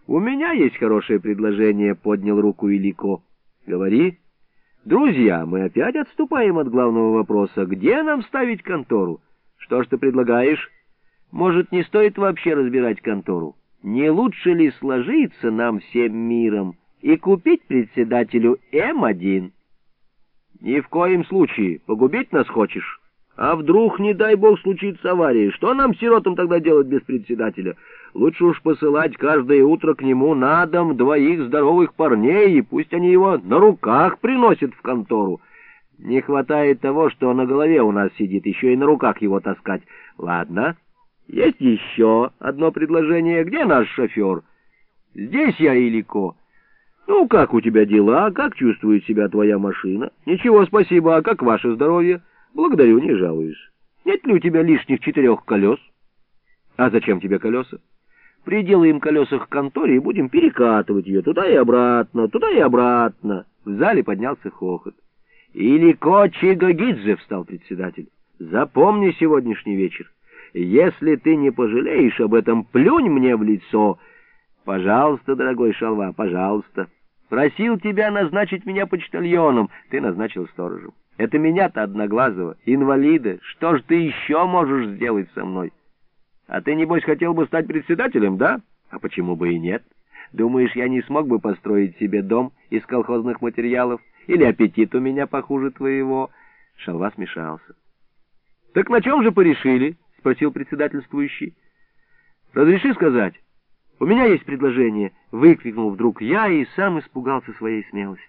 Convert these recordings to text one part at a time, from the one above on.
«У меня есть хорошее предложение», — поднял руку Илико. «Говори». «Друзья, мы опять отступаем от главного вопроса. Где нам ставить контору? Что ж ты предлагаешь? Может, не стоит вообще разбирать контору? Не лучше ли сложиться нам всем миром и купить председателю М1? Ни в коем случае. Погубить нас хочешь? А вдруг, не дай бог, случится авария? Что нам, сиротам, тогда делать без председателя? Лучше уж посылать каждое утро к нему на дом двоих здоровых парней, и пусть они его на руках приносят в контору. Не хватает того, что на голове у нас сидит, еще и на руках его таскать. Ладно, есть еще одно предложение. Где наш шофер? Здесь я, Илико. Ну, как у тебя дела? Как чувствует себя твоя машина? Ничего, спасибо. А как ваше здоровье? Благодарю, не жалуюсь. Нет ли у тебя лишних 4 колес? А зачем тебе колеса? Приделаем колеса к конторе и будем перекатывать ее туда и обратно, туда и обратно. В зале поднялся хохот. «Илико Чигагидзе», — встал председатель, — «запомни сегодняшний вечер. Если ты не пожалеешь об этом, плюнь мне в лицо. Пожалуйста, дорогой Шалва, пожалуйста. Просил тебя назначить меня почтальоном, ты назначил сторожем. Это меня-то одноглазого, инвалида. Что ж ты еще можешь сделать со мной? А ты, небось, хотел бы стать председателем, да? А почему бы и нет? Думаешь, я не смог бы построить себе дом из колхозных материалов? Или аппетит у меня похуже твоего?» Шалва смешался. «Так на чем же порешили?» — спросил председательствующий. «Разреши сказать? У меня есть предложение», — выкрикнул вдруг я и сам испугался своей смелости.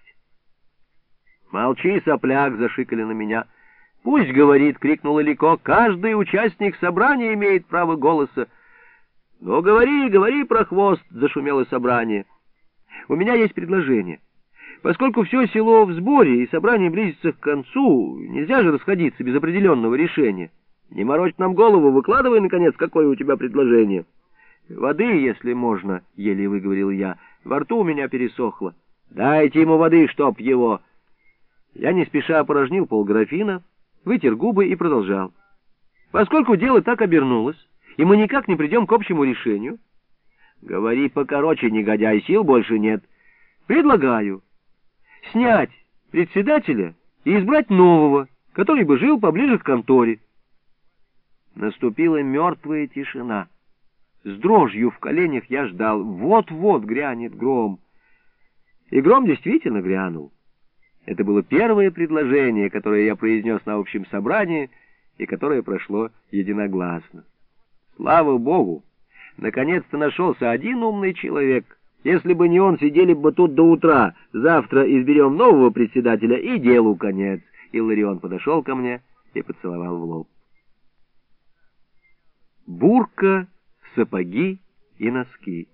«Молчи, сопляк!» — зашикали на меня. «Пусть говорит!» — крикнул Илико. «Каждый участник собрания имеет право голоса». «Ну, говори, говори, прохвост!» — зашумело собрание. «У меня есть предложение. Поскольку все село в сборе и собрание близится к концу, нельзя же расходиться без определенного решения. Не морочь нам голову, выкладывай, наконец, какое у тебя предложение». «Воды, если можно», — еле выговорил я. «Во рту у меня пересохло». «Дайте ему воды, чтоб его...» Я не спеша опорожнил полграфина, вытер губы и продолжал. «Поскольку дело так обернулось, и мы никак не придем к общему решению...» «Говори покороче, негодяй, сил больше нет». «Предлагаю снять председателя и избрать нового, который бы жил поближе к конторе». Наступила мертвая тишина. С дрожью в коленях я ждал, вот-вот грянет гром. И гром действительно грянул. Это было первое предложение, которое я произнес на общем собрании, и которое прошло единогласно. Слава Богу! Наконец-то нашелся один умный человек. Если бы не он, сидели бы тут до утра. Завтра изберем нового председателя, и делу конец. Илларион подошел ко мне и поцеловал в лоб. Бурка, сапоги и носки.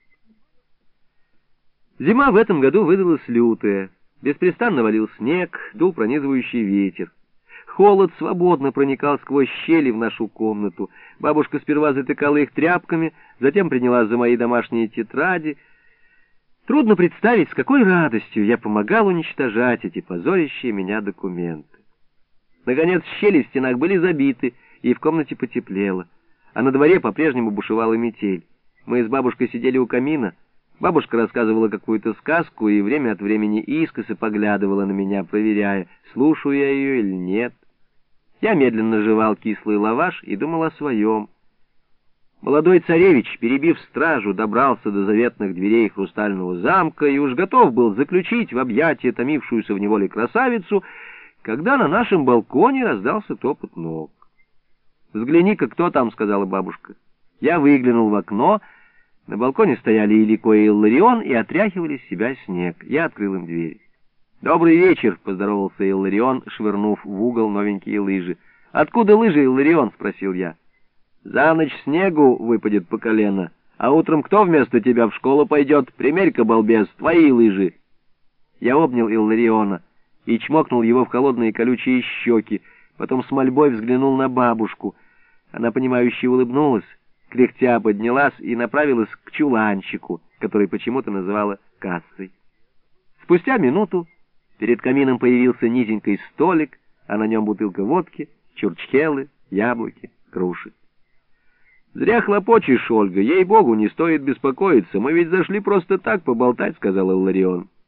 Зима в этом году выдалась лютая. Беспрестанно валил снег, дул пронизывающий ветер. Холод свободно проникал сквозь щели в нашу комнату. Бабушка сперва затыкала их тряпками, затем принялась за мои домашние тетради. Трудно представить, с какой радостью я помогал уничтожать эти позорящие меня документы. Наконец, щели в стенах были забиты, и в комнате потеплело, а на дворе по-прежнему бушевала метель. Мы с бабушкой сидели у камина. Бабушка рассказывала какую-то сказку и время от времени искоса поглядывала на меня, проверяя, слушаю я ее или нет. Я медленно жевал кислый лаваш и думал о своем. Молодой царевич, перебив стражу, добрался до заветных дверей хрустального замка и уж готов был заключить в объятия томившуюся в неволе красавицу, когда на нашем балконе раздался топот ног. «Взгляни-ка, кто там», — сказала бабушка. Я выглянул в окно. На балконе стояли Илико и Илларион и отряхивали с себя снег. Я открыл им дверь. «Добрый вечер», — поздоровался Илларион, швырнув в угол новенькие лыжи. «Откуда лыжи, Илларион?» — спросил я. «За ночь снегу выпадет по колено, а утром кто вместо тебя в школу пойдет? Примерь-ка, балбес, твои лыжи». Я обнял Иллариона и чмокнул его в холодные колючие щеки, потом с мольбой взглянул на бабушку. Она, понимающе улыбнулась, кряхтя поднялась и направилась к чуланчику, который почему-то называла кассой. Спустя минуту перед камином появился низенький столик, а на нем бутылка водки, чурчхелы, яблоки, груши. «Зря хлопочешь, Ольга, ей-богу, не стоит беспокоиться. Мы ведь зашли просто так поболтать», — сказал Илларион.